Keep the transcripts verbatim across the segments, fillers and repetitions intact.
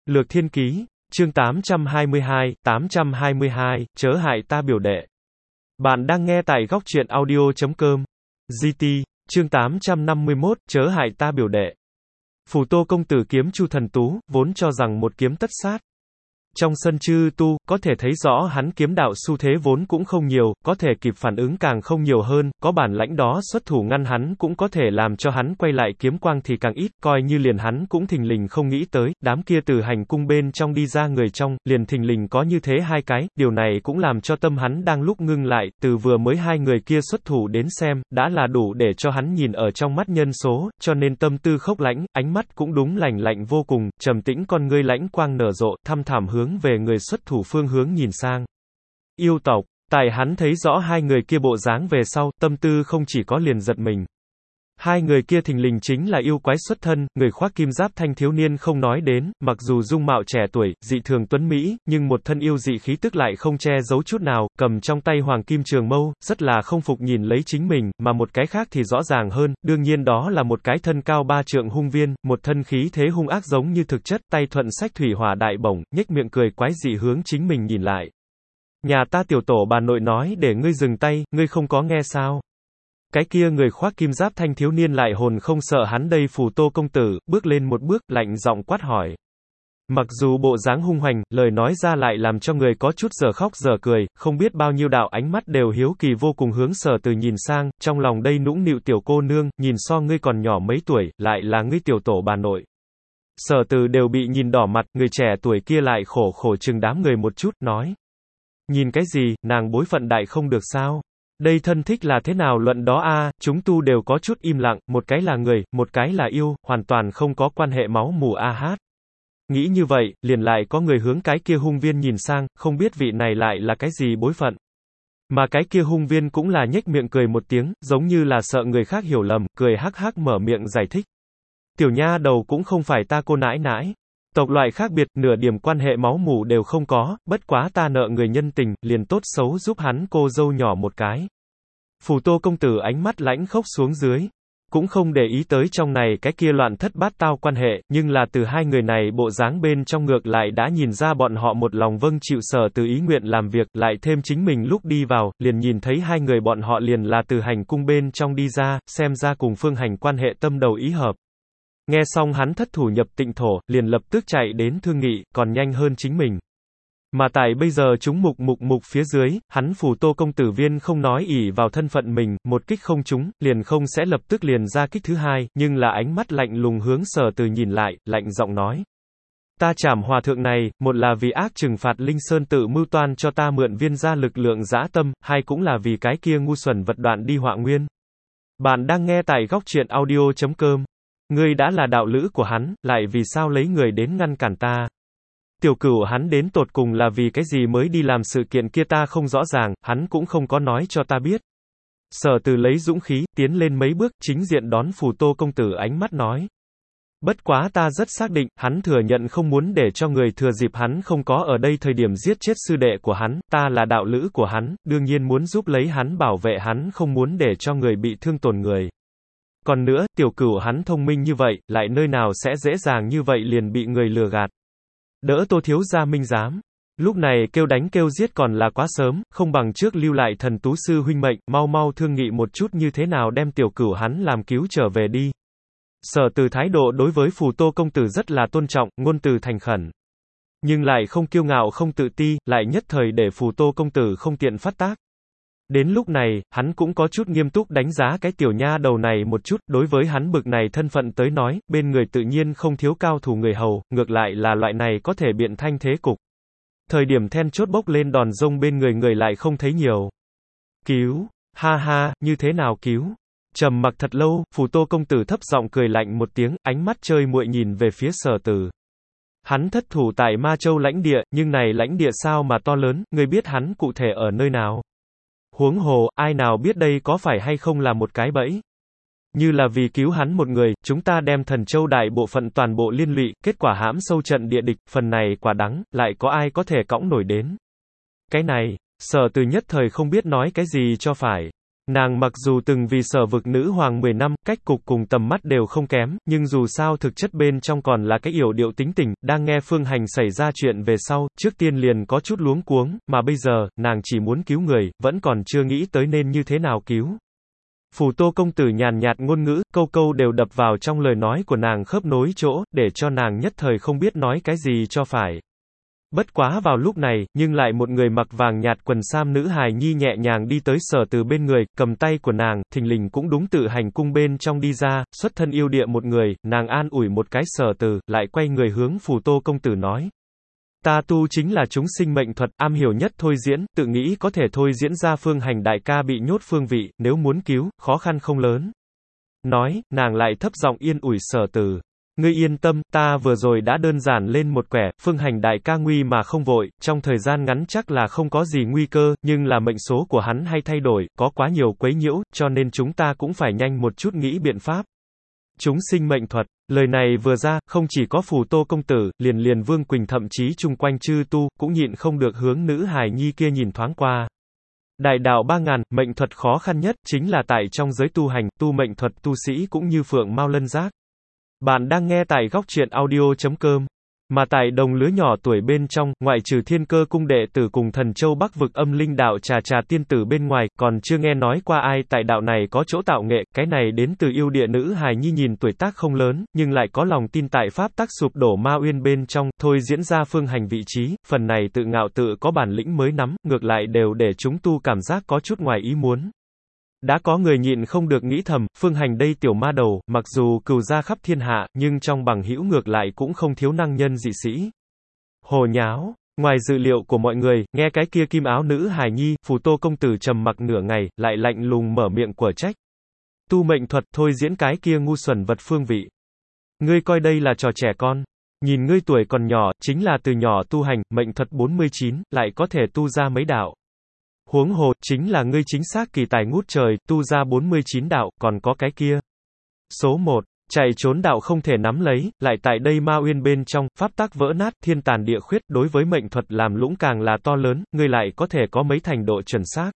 Lược Thiên Ký, chương tám trăm hai mươi hai, tám trăm hai mươi hai, chớ hại ta biểu đệ. Bạn đang nghe tại góc truyện audio chấm com. giê tê, chương tám trăm năm mươi mốt, chớ hại ta biểu đệ. Phù Tô công tử kiếm Chu Thần Tú, vốn cho rằng một kiếm tất sát. Trong sân chư tu, có thể thấy rõ hắn kiếm đạo xu thế vốn cũng không nhiều, có thể kịp phản ứng càng không nhiều hơn, có bản lãnh đó xuất thủ ngăn hắn cũng có thể làm cho hắn quay lại kiếm quang thì càng ít, coi như liền hắn cũng thình lình không nghĩ tới, đám kia từ hành cung bên trong đi ra người trong, liền thình lình có như thế hai cái, điều này cũng làm cho tâm hắn đang lúc ngưng lại, từ vừa mới hai người kia xuất thủ đến xem, đã là đủ để cho hắn nhìn ở trong mắt nhân số, cho nên tâm tư khốc lãnh, ánh mắt cũng đúng lạnh lạnh vô cùng, trầm tĩnh con ngươi lãnh quang nở rộ, thăm thẳm hướng hướng về người xuất thủ phương hướng nhìn sang. Yêu tộc, tại hắn thấy rõ hai người kia bộ dáng về sau, tâm tư không chỉ có liền giật mình. Hai người kia thình lình chính là yêu quái xuất thân, người khoác kim giáp thanh thiếu niên không nói đến, mặc dù dung mạo trẻ tuổi, dị thường tuấn mỹ, nhưng một thân yêu dị khí tức lại không che giấu chút nào, cầm trong tay hoàng kim trường mâu, rất là không phục nhìn lấy chính mình, mà một cái khác thì rõ ràng hơn, đương nhiên đó là một cái thân cao ba trượng hung viên, một thân khí thế hung ác giống như thực chất, tay thuận sách thủy hỏa đại bổng, nhếch miệng cười quái dị hướng chính mình nhìn lại. Nhà ta tiểu tổ bà nội nói để ngươi dừng tay, ngươi không có nghe sao? Cái kia người khoác kim giáp thanh thiếu niên lại hồn không sợ hắn đây. Phù Tô công tử, bước lên một bước, lạnh giọng quát hỏi. Mặc dù bộ dáng hung hoành, lời nói ra lại làm cho người có chút giờ khóc giờ cười, không biết bao nhiêu đạo ánh mắt đều hiếu kỳ vô cùng hướng Sở Từ nhìn sang, trong lòng đây nũng nịu tiểu cô nương, nhìn so ngươi còn nhỏ mấy tuổi, lại là ngươi tiểu tổ bà nội. Sở Từ đều bị nhìn đỏ mặt, người trẻ tuổi kia lại khổ khổ chừng đám người một chút, nói. Nhìn cái gì, nàng bối phận đại không được sao? Đây thân thích là thế nào luận đó a, à, chúng tu đều có chút im lặng, một cái là người, một cái là yêu, hoàn toàn không có quan hệ máu mủ a hát. Nghĩ như vậy, liền lại có người hướng cái kia hung viên nhìn sang, không biết vị này lại là cái gì bối phận. Mà cái kia hung viên cũng là nhếch miệng cười một tiếng, giống như là sợ người khác hiểu lầm, cười hắc hắc mở miệng giải thích. Tiểu nha đầu cũng không phải ta cô nãi nãi. Tộc loại khác biệt, nửa điểm quan hệ máu mủ đều không có, bất quá ta nợ người nhân tình, liền tốt xấu giúp hắn cô dâu nhỏ một cái. Phù Tô công tử ánh mắt lãnh khốc xuống dưới, cũng không để ý tới trong này cái kia loạn thất bát tao quan hệ, nhưng là từ hai người này bộ dáng bên trong ngược lại đã nhìn ra bọn họ một lòng vâng chịu Sở Từ ý nguyện làm việc, lại thêm chính mình lúc đi vào, liền nhìn thấy hai người bọn họ liền là từ hành cung bên trong đi ra, xem ra cùng Phương Hành quan hệ tâm đầu ý hợp. Nghe xong hắn thất thủ nhập tịnh thổ, liền lập tức chạy đến thương nghị, còn nhanh hơn chính mình. Mà tại bây giờ chúng mục mục mục phía dưới, hắn Phù Tô công tử viên không nói ỷ vào thân phận mình, một kích không trúng, liền không sẽ lập tức liền ra kích thứ hai, nhưng là ánh mắt lạnh lùng hướng Sở Từ nhìn lại, lạnh giọng nói. Ta trảm hòa thượng này, một là vì ác trừng phạt Linh Sơn tự mưu toan cho ta mượn viên gia lực lượng dã tâm, hai cũng là vì cái kia ngu xuẩn vật đoạn đi họa nguyên. Bạn đang nghe tại góc truyện audio chấm com. Ngươi đã là đạo lữ của hắn, lại vì sao lấy người đến ngăn cản ta? Tiểu cửu hắn đến tột cùng là vì cái gì mới đi làm sự kiện kia ta không rõ ràng, hắn cũng không có nói cho ta biết. Sở Từ lấy dũng khí, tiến lên mấy bước, chính diện đón Phù Tô công tử ánh mắt nói. Bất quá ta rất xác định, hắn thừa nhận không muốn để cho người thừa dịp hắn không có ở đây thời điểm giết chết sư đệ của hắn, ta là đạo lữ của hắn, đương nhiên muốn giúp lấy hắn bảo vệ hắn không muốn để cho người bị thương tổn người. Còn nữa, tiểu cửu hắn thông minh như vậy, lại nơi nào sẽ dễ dàng như vậy liền bị người lừa gạt. Đỡ Tô thiếu gia minh giám. Lúc này kêu đánh kêu giết còn là quá sớm, không bằng trước lưu lại thần tú sư huynh mệnh, mau mau thương nghị một chút như thế nào đem tiểu cửu hắn làm cứu trở về đi. Sở Từ thái độ đối với Phù Tô công tử rất là tôn trọng, ngôn từ thành khẩn. Nhưng lại không kiêu ngạo không tự ti, lại nhất thời để Phù Tô công tử không tiện phát tác. Đến lúc này, hắn cũng có chút nghiêm túc đánh giá cái tiểu nha đầu này một chút, đối với hắn bực này thân phận tới nói, bên người tự nhiên không thiếu cao thủ người hầu, ngược lại là loại này có thể biện thanh thế cục. Thời điểm then chốt bốc lên đòn rông bên người người lại không thấy nhiều. Cứu, ha ha, như thế nào cứu? Trầm mặc thật lâu, Phù Tô công tử thấp giọng cười lạnh một tiếng, ánh mắt chơi muội nhìn về phía Sở Từ. Hắn thất thủ tại Ma Châu lãnh địa, nhưng này lãnh địa sao mà to lớn, ngươi biết hắn cụ thể ở nơi nào? Huống hồ, ai nào biết đây có phải hay không là một cái bẫy. Như là vì cứu hắn một người, chúng ta đem Thần Châu đại bộ phận toàn bộ liên lụy, kết quả hãm sâu trận địa địch, phần này quả đắng, lại có ai có thể cõng nổi đến. Cái này, Sở Từ nhất thời không biết nói cái gì cho phải. Nàng mặc dù từng vì Sở vực nữ hoàng mười năm, cách cục cùng tầm mắt đều không kém, nhưng dù sao thực chất bên trong còn là cái yểu điệu tính tình, đang nghe Phương Hành xảy ra chuyện về sau, trước tiên liền có chút luống cuống, mà bây giờ, nàng chỉ muốn cứu người, vẫn còn chưa nghĩ tới nên như thế nào cứu. Phù Tô công tử nhàn nhạt ngôn ngữ, câu câu đều đập vào trong lời nói của nàng khớp nối chỗ, để cho nàng nhất thời không biết nói cái gì cho phải. Bất quá vào lúc này, nhưng lại một người mặc vàng nhạt quần sam nữ hài nhi nhẹ nhàng đi tới Sở Từ bên người, cầm tay của nàng, thình lình cũng đúng tự hành cung bên trong đi ra, xuất thân yêu địa một người, nàng an ủi một cái Sở Từ, lại quay người hướng Phù Tô công tử nói. Ta tu chính là chúng sinh mệnh thuật, am hiểu nhất thôi diễn, tự nghĩ có thể thôi diễn ra Phương Hành đại ca bị nhốt phương vị, nếu muốn cứu, khó khăn không lớn. Nói, nàng lại thấp giọng yên ủi Sở Từ. Ngươi yên tâm, ta vừa rồi đã đơn giản lên một quẻ, Phương Hành đại ca nguy mà không vội, trong thời gian ngắn chắc là không có gì nguy cơ, nhưng là mệnh số của hắn hay thay đổi, có quá nhiều quấy nhiễu, cho nên chúng ta cũng phải nhanh một chút nghĩ biện pháp. Chúng sinh mệnh thuật, lời này vừa ra, không chỉ có Phù Tô công tử, liền liền Vương Quỳnh thậm chí chung quanh chư tu, cũng nhịn không được hướng nữ hài nhi kia nhìn thoáng qua. Đại đạo ba ngàn, mệnh thuật khó khăn nhất, chính là tại trong giới tu hành, tu mệnh thuật tu sĩ cũng như phượng mao lân giác. Bạn đang nghe tại góc truyện audio chấm com. Mà tại đồng lứa nhỏ tuổi bên trong, ngoại trừ Thiên Cơ cung đệ tử cùng Thần Châu Bắc vực âm linh đạo trà trà tiên tử bên ngoài, còn chưa nghe nói qua ai tại đạo này có chỗ tạo nghệ, cái này đến từ yêu địa nữ hài nhi nhìn tuổi tác không lớn, nhưng lại có lòng tin tại pháp tắc sụp đổ ma uyên bên trong, thôi diễn ra Phương Hành vị trí, phần này tự ngạo tự có bản lĩnh mới nắm, ngược lại đều để chúng tu cảm giác có chút ngoài ý muốn. Đã có người nhịn không được nghĩ thầm, Phương Hành đây tiểu ma đầu, mặc dù cừu gia khắp thiên hạ, nhưng trong bằng hữu ngược lại cũng không thiếu năng nhân dị sĩ. Hồ nháo, ngoài dự liệu của mọi người, nghe cái kia kim áo nữ hài nhi, Phù Tô công tử trầm mặc nửa ngày, lại lạnh lùng mở miệng quở trách. Tu mệnh thuật thôi diễn cái kia ngu xuẩn vật phương vị. Ngươi coi đây là trò trẻ con. Nhìn ngươi tuổi còn nhỏ, chính là từ nhỏ tu hành, mệnh thuật bốn mươi chín, lại có thể tu ra mấy đạo. Huống hồ, chính là ngươi chính xác kỳ tài ngút trời, tu ra bốn mươi chín đạo, còn có cái kia. Số một, chạy trốn đạo không thể nắm lấy, lại tại đây ma uyên bên trong, pháp tắc vỡ nát, thiên tàn địa khuyết, đối với mệnh thuật làm lũng càng là to lớn, ngươi lại có thể có mấy thành độ chuẩn xác.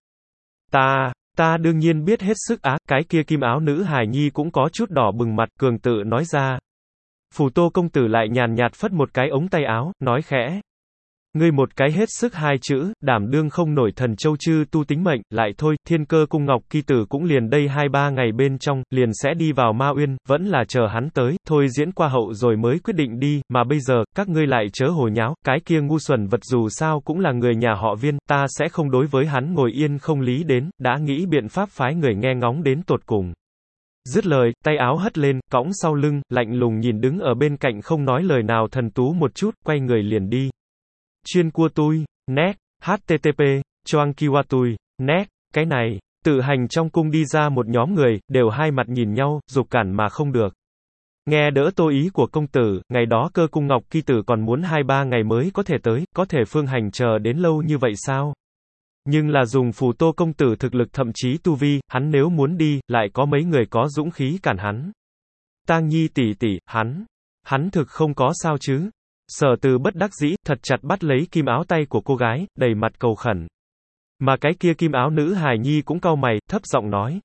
Ta, ta đương nhiên biết hết sức á, cái kia kim áo nữ hài nhi cũng có chút đỏ bừng mặt, cường tự nói ra. Phù Tô công tử lại nhàn nhạt phất một cái ống tay áo, nói khẽ. Ngươi một cái hết sức hai chữ, đảm đương không nổi Thần Châu chư tu tính mệnh, lại thôi, Thiên Cơ cung Ngọc Kỳ tử cũng liền đây hai ba ngày bên trong, liền sẽ đi vào ma uyên, vẫn là chờ hắn tới, thôi diễn qua hậu rồi mới quyết định đi, mà bây giờ, các ngươi lại chớ hồ nháo, cái kia ngu xuẩn vật dù sao cũng là người nhà họ Viên, ta sẽ không đối với hắn ngồi yên không lý đến, đã nghĩ biện pháp phái người nghe ngóng đến tột cùng. Dứt lời, tay áo hất lên, cõng sau lưng, lạnh lùng nhìn đứng ở bên cạnh không nói lời nào thần tú một chút, quay người liền đi. Chuyên cua tui, net, http, choang kiwa tui, net, cái này, tự hành trong cung đi ra một nhóm người, đều hai mặt nhìn nhau, giục cản mà không được. Nghe đỡ tô ý của công tử, ngày đó Cơ cung Ngọc Kỳ tử còn muốn hai ba ngày mới có thể tới, có thể Phương Hành chờ đến lâu như vậy sao? Nhưng là dùng Phù Tô công tử thực lực thậm chí tu vi, hắn nếu muốn đi, lại có mấy người có dũng khí cản hắn. Tang Nhi tỷ tỷ, hắn, hắn thực không có sao chứ? Sở Từ bất đắc dĩ, thật chặt bắt lấy kim áo tay của cô gái, đầy mặt cầu khẩn. Mà cái kia kim áo nữ hài nhi cũng cau mày, thấp giọng nói.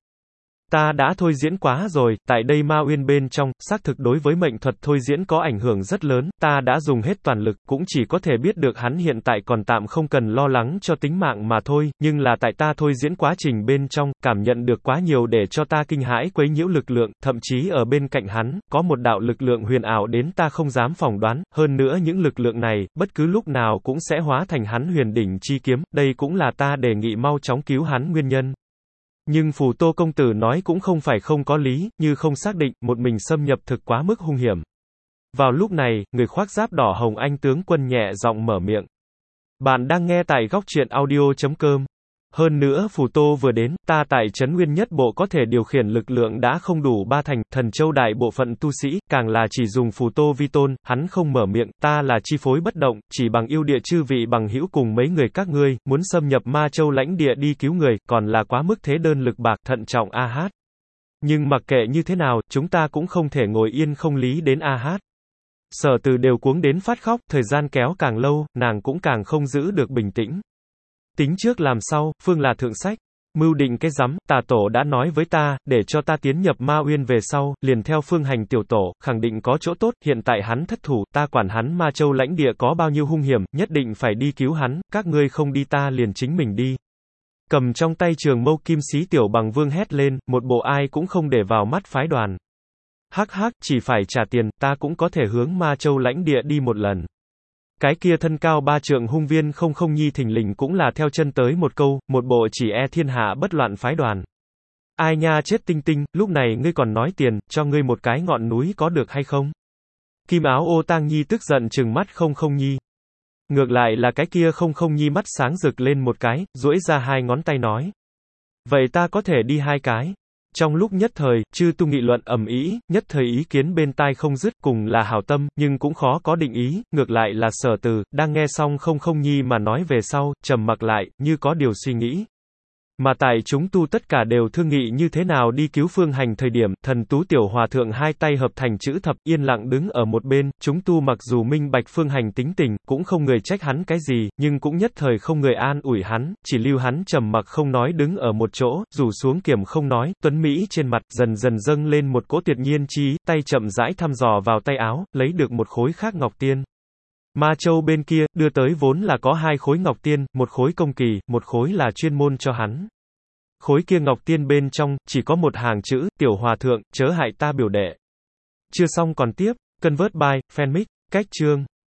Ta đã thôi diễn quá rồi, tại đây ma uyên bên trong, xác thực đối với mệnh thuật thôi diễn có ảnh hưởng rất lớn, ta đã dùng hết toàn lực, cũng chỉ có thể biết được hắn hiện tại còn tạm không cần lo lắng cho tính mạng mà thôi, nhưng là tại ta thôi diễn quá trình bên trong, cảm nhận được quá nhiều để cho ta kinh hãi quấy nhiễu lực lượng, thậm chí ở bên cạnh hắn, có một đạo lực lượng huyền ảo đến ta không dám phỏng đoán, hơn nữa những lực lượng này, bất cứ lúc nào cũng sẽ hóa thành hắn huyền đỉnh chi kiếm, đây cũng là ta đề nghị mau chóng cứu hắn nguyên nhân. Nhưng Phù Tô công tử nói cũng không phải không có lý, như không xác định, một mình xâm nhập thực quá mức hung hiểm. Vào lúc này, người khoác giáp đỏ hồng anh tướng quân nhẹ giọng mở miệng. Bạn đang nghe tại góc truyện audio chấm com. Hơn nữa Phù Tô vừa đến, ta tại Trấn Nguyên nhất bộ có thể điều khiển lực lượng đã không đủ ba thành, Thần Châu đại bộ phận tu sĩ, càng là chỉ dùng Phù Tô vi tôn, hắn không mở miệng, ta là chi phối bất động, chỉ bằng yêu địa chư vị bằng hữu cùng mấy người các ngươi, muốn xâm nhập Ma Châu lãnh địa đi cứu người, còn là quá mức thế đơn lực bạc, thận trọng a hát. Nhưng mặc kệ như thế nào, chúng ta cũng không thể ngồi yên không lý đến a hát. Sở Từ đều cuống đến phát khóc, thời gian kéo càng lâu, nàng cũng càng không giữ được bình tĩnh. Tính trước làm sau, phương là thượng sách. Mưu định cái rắm, tà tổ đã nói với ta, để cho ta tiến nhập Ma Uyên về sau, liền theo phương hành tiểu tổ, khẳng định có chỗ tốt, hiện tại hắn thất thủ, ta quản hắn Ma Châu lãnh địa có bao nhiêu hung hiểm, nhất định phải đi cứu hắn, các ngươi không đi ta liền chính mình đi. Cầm trong tay trường mâu kim xí tiểu bằng vương hét lên, một bộ ai cũng không để vào mắt phái đoàn. Hắc hắc, chỉ phải trả tiền, ta cũng có thể hướng Ma Châu lãnh địa đi một lần. Cái kia thân cao ba trượng hung viên không không nhi thình lình cũng là theo chân tới một câu, một bộ chỉ e thiên hạ bất loạn phái đoàn. Ai nha chết tinh tinh, lúc này ngươi còn nói tiền, cho ngươi một cái ngọn núi có được hay không? Kim áo ô tang nhi tức giận trừng mắt không không nhi. Ngược lại là cái kia không không nhi mắt sáng rực lên một cái, duỗi ra hai ngón tay nói. Vậy ta có thể đi hai cái. Trong lúc nhất thời, chư tu nghị luận ầm ĩ, nhất thời ý kiến bên tai không dứt, cùng là hảo tâm, nhưng cũng khó có định ý, ngược lại là Sở Từ, đang nghe xong không không nhi mà nói về sau, trầm mặc lại, như có điều suy nghĩ. Mà tại chúng tu tất cả đều thương nghị như thế nào đi cứu phương hành thời điểm, thần tú tiểu hòa thượng hai tay hợp thành chữ thập, yên lặng đứng ở một bên, chúng tu mặc dù minh bạch phương hành tính tình, cũng không người trách hắn cái gì, nhưng cũng nhất thời không người an ủi hắn, chỉ lưu hắn trầm mặc không nói đứng ở một chỗ, rủ xuống kiểm không nói, tuấn Mỹ trên mặt, dần dần dâng lên một cỗ tuyệt nhiên chi, tay chậm rãi thăm dò vào tay áo, lấy được một khối khác ngọc tiên. Ma Châu bên kia, đưa tới vốn là có hai khối ngọc tiên, một khối công kỳ, một khối là chuyên môn cho hắn. Khối kia ngọc tiên bên trong, chỉ có một hàng chữ, tiểu hòa thượng, chớ hại ta biểu đệ. Chưa xong còn tiếp, Convert by, Fanmic, cách chương.